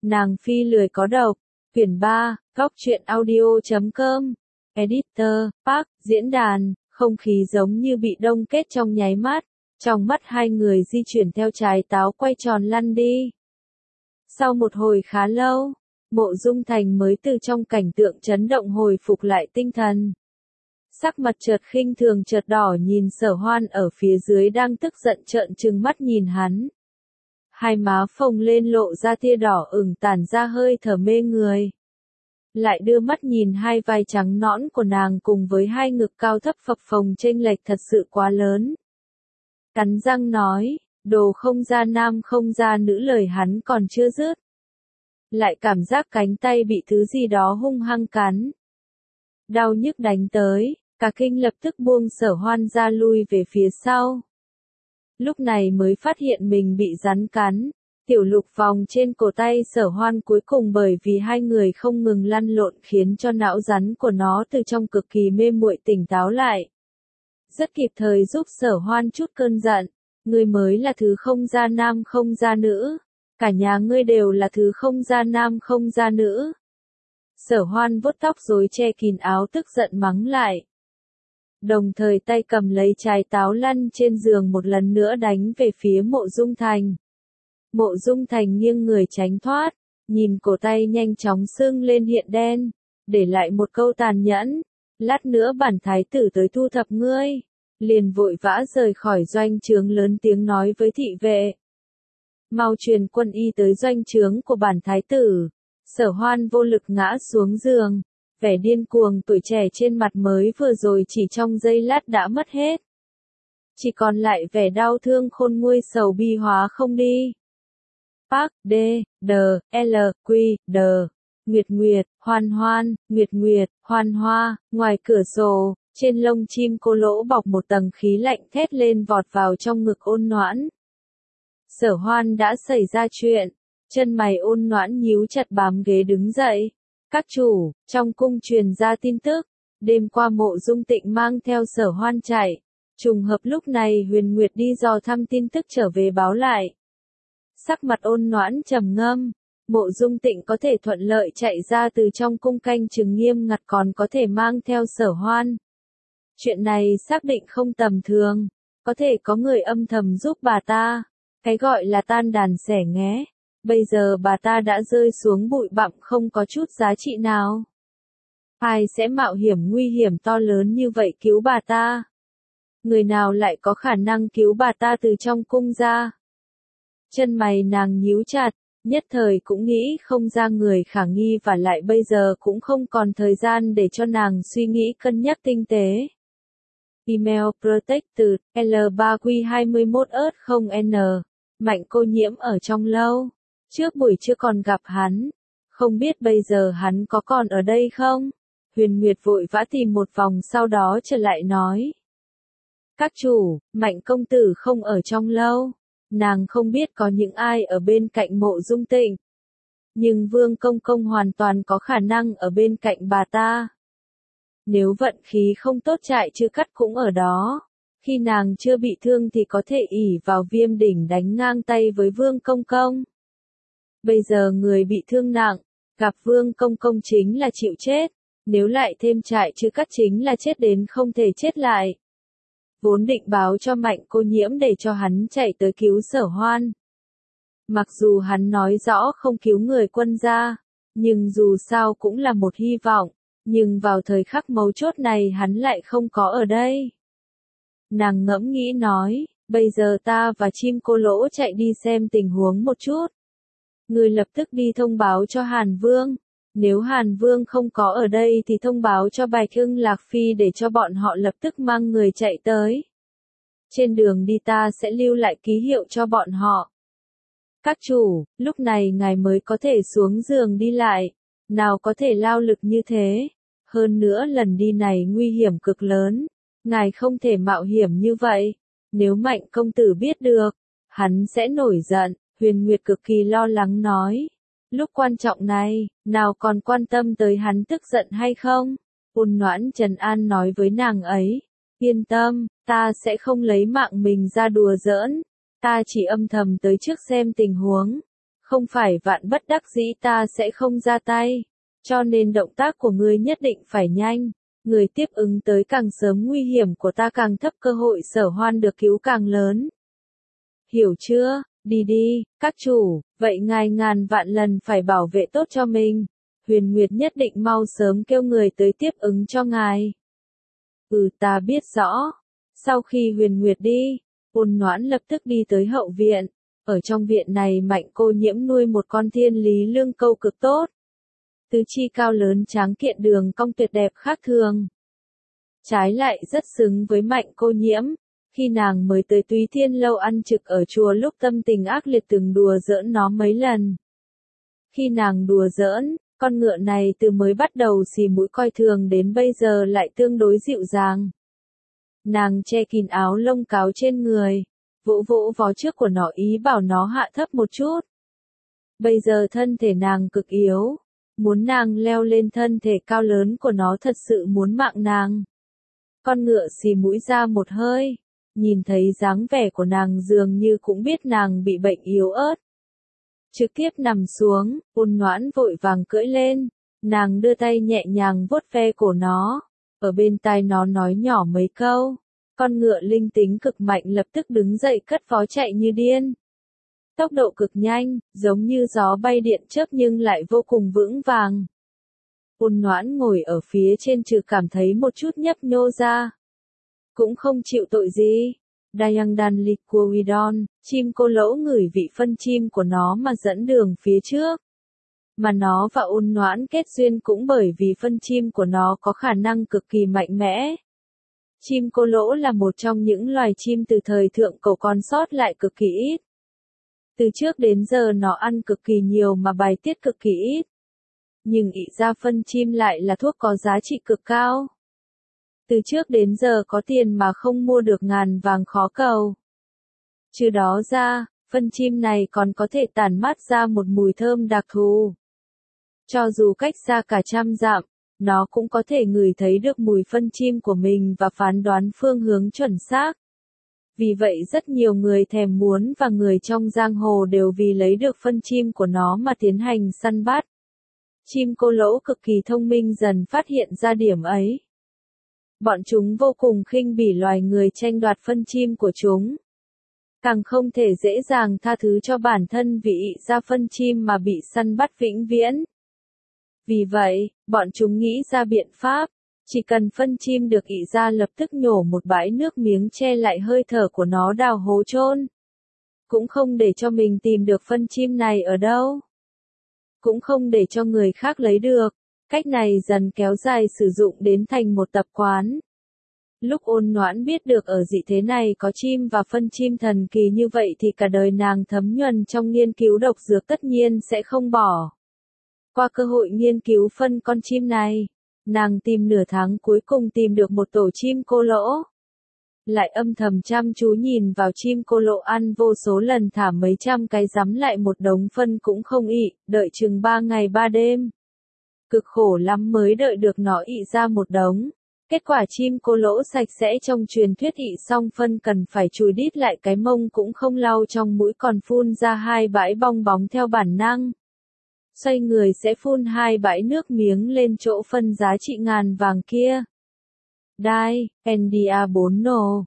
Nàng phi lười có độc. Quyển 3, Góc truyện audio.com. Editor, Park, diễn đàn, không khí giống như bị đông kết trong nháy mắt. Trong mắt hai người di chuyển theo trái táo quay tròn lăn đi. Sau một hồi khá lâu, Mộ Dung Thành mới từ trong cảnh tượng chấn động hồi phục lại tinh thần. Sắc mặt chợt khinh thường chợt đỏ nhìn Sở Hoan ở phía dưới đang tức giận trợn trừng mắt nhìn hắn. Hai má phồng lên lộ ra tia đỏ ửng tản ra hơi thở mê người. Lại đưa mắt nhìn hai vai trắng nõn của nàng cùng với hai ngực cao thấp phập phồng chênh lệch thật sự quá lớn. Cắn răng nói, đồ không ra nam không ra nữ lời hắn còn chưa dứt. Lại cảm giác cánh tay bị thứ gì đó hung hăng cắn. Đau nhức đánh tới, cả kinh lập tức buông Sở Hoan ra lui về phía sau. Lúc này mới phát hiện mình bị rắn cắn. Tiểu lục vòng trên cổ tay Sở Hoan cuối cùng bởi vì hai người không ngừng lăn lộn khiến cho não rắn của nó từ trong cực kỳ mê muội tỉnh táo lại. Rất kịp thời giúp Sở Hoan chút cơn giận. Ngươi mới là thứ không ra nam không ra nữ. Cả nhà ngươi đều là thứ không ra nam không ra nữ. Sở Hoan vuốt tóc rối che kín áo tức giận mắng lại. Đồng thời tay cầm lấy trái táo lăn trên giường một lần nữa đánh về phía Mộ Dung Thành. Mộ Dung Thành nghiêng người tránh thoát, nhìn cổ tay nhanh chóng sưng lên hiện đen, để lại một câu tàn nhẫn, lát nữa bản thái tử tới thu thập ngươi, liền vội vã rời khỏi doanh trướng lớn tiếng nói với thị vệ. Mau truyền quân y tới doanh trướng của bản thái tử. Sở Hoan vô lực ngã xuống giường, vẻ điên cuồng tuổi trẻ trên mặt mới vừa rồi chỉ trong giây lát đã mất hết. Chỉ còn lại vẻ đau thương khôn nguôi sầu bi hóa không đi. Park, D, D, L, Q, D. Nguyệt Nguyệt, Hoan Hoan, Nguyệt Nguyệt, Hoan Hoa, ngoài cửa sổ, trên lông chim cô lỗ bọc một tầng khí lạnh thét lên vọt vào trong ngực Ôn Noãn. Sở Hoan đã xảy ra chuyện, chân mày Ôn Noãn nhíu chặt bám ghế đứng dậy. Các chủ, trong cung truyền ra tin tức, đêm qua Mộ Dung Tịnh mang theo Sở Hoan chạy. Trùng hợp lúc này Huyền Nguyệt đi dò thăm tin tức trở về báo lại. Sắc mặt Ôn Noãn trầm ngâm, Mộ Dung Tịnh có thể thuận lợi chạy ra từ trong cung canh chừng nghiêm ngặt còn có thể mang theo Sở Hoan. Chuyện này xác định không tầm thường, có thể có người âm thầm giúp bà ta, cái gọi là tan đàn xẻ nghé. Bây giờ bà ta đã rơi xuống bụi bặm không có chút giá trị nào. Ai sẽ mạo hiểm nguy hiểm to lớn như vậy cứu bà ta? Người nào lại có khả năng cứu bà ta từ trong cung ra? Chân mày nàng nhíu chặt, nhất thời cũng nghĩ không ra người khả nghi và lại bây giờ cũng không còn thời gian để cho nàng suy nghĩ cân nhắc tinh tế. Email Protected, L3Q21Ớt0N, Mạnh Cô Nhiễm ở trong lâu. Trước buổi chưa còn gặp hắn, không biết bây giờ hắn có còn ở đây không? Huyền Nguyệt vội vã tìm một vòng sau đó trở lại nói. Các chủ, Mạnh công tử không ở trong lâu, nàng không biết có những ai ở bên cạnh Mộ Dung Tịnh. Nhưng Vương Công Công hoàn toàn có khả năng ở bên cạnh bà ta. Nếu vận khí không tốt Trại Chư Cắt cũng ở đó. Khi nàng chưa bị thương thì có thể ỷ vào Viêm Đỉnh đánh ngang tay với Vương Công Công. Bây giờ người bị thương nặng, gặp Vương Công Công chính là chịu chết, nếu lại thêm Trại Chư Cắt chính là chết đến không thể chết lại. Vốn định báo cho Mạnh Cô Nhiễm để cho hắn chạy tới cứu Sở Hoan. Mặc dù hắn nói rõ không cứu người quân gia, nhưng dù sao cũng là một hy vọng, nhưng vào thời khắc mấu chốt này hắn lại không có ở đây. Nàng ngẫm nghĩ nói, bây giờ ta và chim cô lỗ chạy đi xem tình huống một chút. Người lập tức đi thông báo cho Hàn Vương. Nếu Hàn Vương không có ở đây thì thông báo cho Bạch Ưng Lạc Phi để cho bọn họ lập tức mang người chạy tới. Trên đường đi ta sẽ lưu lại ký hiệu cho bọn họ. Các chủ, lúc này ngài mới có thể xuống giường đi lại. Nào có thể lao lực như thế. Hơn nữa lần đi này nguy hiểm cực lớn. Ngài không thể mạo hiểm như vậy. Nếu Mạnh công tử biết được, hắn sẽ nổi giận. Huyền Nguyệt cực kỳ lo lắng nói. Lúc quan trọng này, nào còn quan tâm tới hắn tức giận hay không? Ôn Noãn trấn an nói với nàng ấy. Yên tâm, ta sẽ không lấy mạng mình ra đùa giỡn. Ta chỉ âm thầm tới trước xem tình huống. Không phải vạn bất đắc dĩ ta sẽ không ra tay. Cho nên động tác của ngươi nhất định phải nhanh. Người tiếp ứng tới càng sớm nguy hiểm của ta càng thấp, cơ hội Sở Hoan được cứu càng lớn. Hiểu chưa? Đi đi, các chủ, vậy ngài ngàn vạn lần phải bảo vệ tốt cho mình. Huyền Nguyệt nhất định mau sớm kêu người tới tiếp ứng cho ngài. Ta biết rõ. Sau khi Huyền Nguyệt đi, Ôn Noãn lập tức đi tới hậu viện. Ở trong viện này Mạnh Cô Nhiễm nuôi một con thiên lý lương câu cực tốt. Tứ chi cao lớn tráng kiện, đường cong tuyệt đẹp khác thường. Trái lại rất xứng với Mạnh Cô Nhiễm. Khi nàng mới tới Túy Thiên Lâu ăn trực ở chùa lúc tâm tình ác liệt từng đùa giỡn nó mấy lần. Khi nàng đùa giỡn, con ngựa này từ mới bắt đầu xì mũi coi thường đến bây giờ lại tương đối dịu dàng. Nàng che kín áo lông cáo trên người, vỗ vỗ vó trước của nó ý bảo nó hạ thấp một chút. Bây giờ thân thể nàng cực yếu, muốn nàng leo lên thân thể cao lớn của nó thật sự muốn mạng nàng. Con ngựa xì mũi ra một hơi, nhìn thấy dáng vẻ của nàng dường như cũng biết nàng bị bệnh yếu ớt. Trực tiếp nằm xuống, Ôn Noãn vội vàng cưỡi lên, nàng đưa tay nhẹ nhàng vuốt ve cổ nó, ở bên tai nó nói nhỏ mấy câu. Con ngựa linh tính cực mạnh lập tức đứng dậy cất vó chạy như điên. Tốc độ cực nhanh, giống như gió bay điện chớp nhưng lại vô cùng vững vàng. Ôn Noãn ngồi ở phía trên trừ cảm thấy một chút nhấp nhô ra. Cũng không chịu tội gì. Dayangdan Liquidon, chim cô lỗ ngửi vị phân chim của nó mà dẫn đường phía trước. Mà nó và Ôn Noãn kết duyên cũng bởi vì phân chim của nó có khả năng cực kỳ mạnh mẽ. Chim cô lỗ là một trong những loài chim từ thời thượng cổ còn sót lại cực kỳ ít. Từ trước đến giờ nó ăn cực kỳ nhiều mà bài tiết cực kỳ ít. Nhưng ị ra phân chim lại là thuốc có giá trị cực cao. Từ trước đến giờ có tiền mà không mua được ngàn vàng khó cầu. Trừ đó ra, phân chim này còn có thể tản mát ra một mùi thơm đặc thù. Cho dù cách xa cả trăm dặm, nó cũng có thể ngửi thấy được mùi phân chim của mình và phán đoán phương hướng chuẩn xác. Vì vậy rất nhiều người thèm muốn và người trong giang hồ đều vì lấy được phân chim của nó mà tiến hành săn bắt. Chim cô lỗ cực kỳ thông minh dần phát hiện ra điểm ấy. Bọn chúng vô cùng khinh bỉ loài người tranh đoạt phân chim của chúng. Càng không thể dễ dàng tha thứ cho bản thân vì ị ra phân chim mà bị săn bắt vĩnh viễn. Vì vậy, bọn chúng nghĩ ra biện pháp, chỉ cần phân chim được ị ra lập tức nhổ một bãi nước miếng che lại hơi thở của nó đào hố chôn. Cũng không để cho mình tìm được phân chim này ở đâu. Cũng không để cho người khác lấy được. Cách này dần kéo dài sử dụng đến thành một tập quán. Lúc Ôn Noãn biết được ở dị thế này có chim và phân chim thần kỳ như vậy thì cả đời nàng thấm nhuần trong nghiên cứu độc dược tất nhiên sẽ không bỏ. Qua cơ hội nghiên cứu phân con chim này, nàng tìm nửa tháng cuối cùng tìm được một tổ chim cô lỗ. Lại âm thầm chăm chú nhìn vào chim cô lỗ ăn vô số lần thả mấy trăm cái rắm lại một đống phân cũng không ị, đợi chừng 3 ngày 3 đêm. Cực khổ lắm mới đợi được nó ị ra một đống. Kết quả chim cô lỗ sạch sẽ trong truyền thuyết ị xong phân cần phải chùi đít lại cái mông cũng không lau trong mũi còn phun ra 2 bãi bong bóng theo bản năng. Xoay người sẽ phun 2 bãi nước miếng lên chỗ phân giá trị ngàn vàng kia. Đai, NDA4 nổ,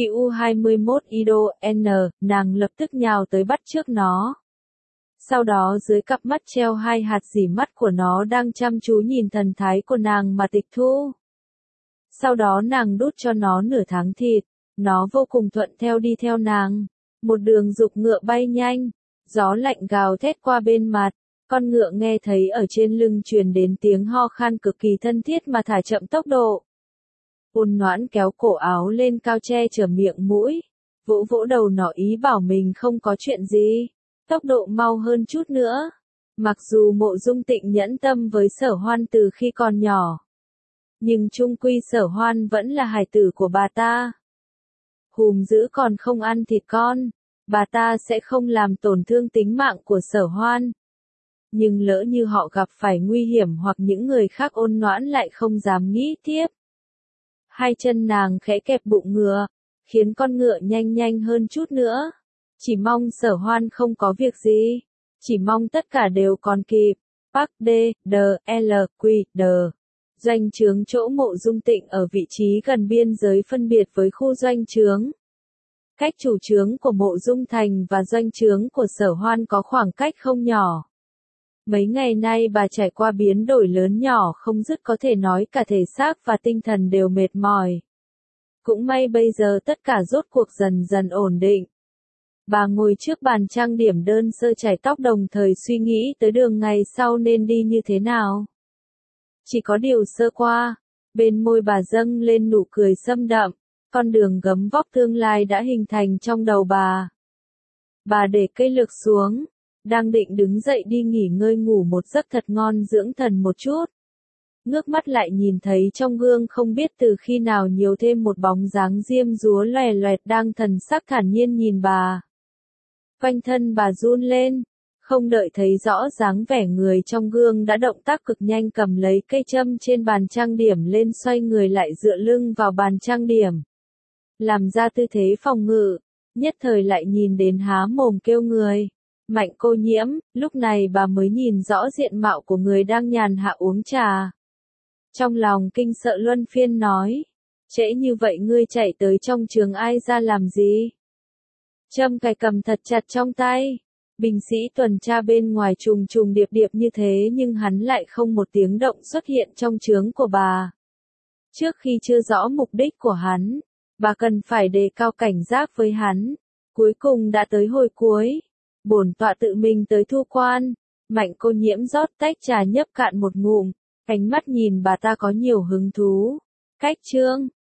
IU21 IDO N, nàng lập tức nhào tới bắt trước nó. Sau đó dưới cặp mắt treo 2 hạt dỉ mắt của nó đang chăm chú nhìn thần thái của nàng mà tịch thu. Sau đó nàng đút cho nó nửa tháng thịt, nó vô cùng thuận theo đi theo nàng. Một đường dục ngựa bay nhanh, gió lạnh gào thét qua bên mặt, con ngựa nghe thấy ở trên lưng truyền đến tiếng ho khan cực kỳ thân thiết mà thả chậm tốc độ. Ôn Noãn kéo cổ áo lên cao che chở miệng mũi, vỗ vỗ đầu nó ý bảo mình không có chuyện gì, tốc độ mau hơn chút nữa. Mặc dù Mộ Dung Tịnh nhẫn tâm với Sở Hoan từ khi còn nhỏ, nhưng chung quy Sở Hoan vẫn là hài tử của bà ta. Hùm dữ còn không ăn thịt con, bà ta sẽ không làm tổn thương tính mạng của Sở Hoan. Nhưng lỡ như họ gặp phải nguy hiểm hoặc những người khác Ôn Noãn lại không dám nghĩ tiếp. Hai chân nàng khẽ kẹp bụng ngựa, khiến con ngựa nhanh nhanh hơn chút nữa. Chỉ mong Sở Hoan không có việc gì. Chỉ mong tất cả đều còn kịp. Park D, D, L, Q, D. Doanh trướng chỗ Mộ Dung Tịnh ở vị trí gần biên giới phân biệt với khu doanh trướng. Cách chủ trướng của Mộ Dung Thành và doanh trướng của Sở Hoan có khoảng cách không nhỏ. Mấy ngày nay bà trải qua biến đổi lớn nhỏ không dứt, có thể nói cả thể xác và tinh thần đều mệt mỏi. Cũng may bây giờ tất cả rốt cuộc dần dần ổn định. Bà ngồi trước bàn trang điểm đơn sơ chải tóc đồng thời suy nghĩ tới đường ngày sau nên đi như thế nào. Chỉ có điều sơ qua, bên môi bà dâng lên nụ cười sâm đậm, con đường gấm vóc tương lai đã hình thành trong đầu bà. Bà để cây lược xuống, đang định đứng dậy đi nghỉ ngơi ngủ một giấc thật ngon dưỡng thần một chút. Ngước mắt lại nhìn thấy trong gương không biết từ khi nào nhiều thêm một bóng dáng diêm dúa loè loẹt đang thần sắc thản nhiên nhìn bà. Quanh thân bà run lên, không đợi thấy rõ dáng vẻ người trong gương đã động tác cực nhanh cầm lấy cây châm trên bàn trang điểm lên, xoay người lại dựa lưng vào bàn trang điểm. Làm ra tư thế phòng ngự, nhất thời lại nhìn đến há mồm kêu người. Mạnh Cô Nhiễm, lúc này bà mới nhìn rõ diện mạo của người đang nhàn hạ uống trà. Trong lòng kinh sợ luân phiên nói, trễ như vậy ngươi chạy tới trong trường ai ra làm gì? Châm cài cầm thật chặt trong tay. Binh sĩ tuần tra bên ngoài trùng trùng điệp điệp như thế nhưng hắn lại không một tiếng động xuất hiện trong trướng của bà. Trước khi chưa rõ mục đích của hắn, bà cần phải đề cao cảnh giác với hắn. Cuối cùng đã tới hồi cuối. Bổn tọa tự mình tới thu quan. Mạnh Cô Nhiễm rót tách trà nhấp cạn một ngụm, ánh mắt nhìn bà ta có nhiều hứng thú. Cách chương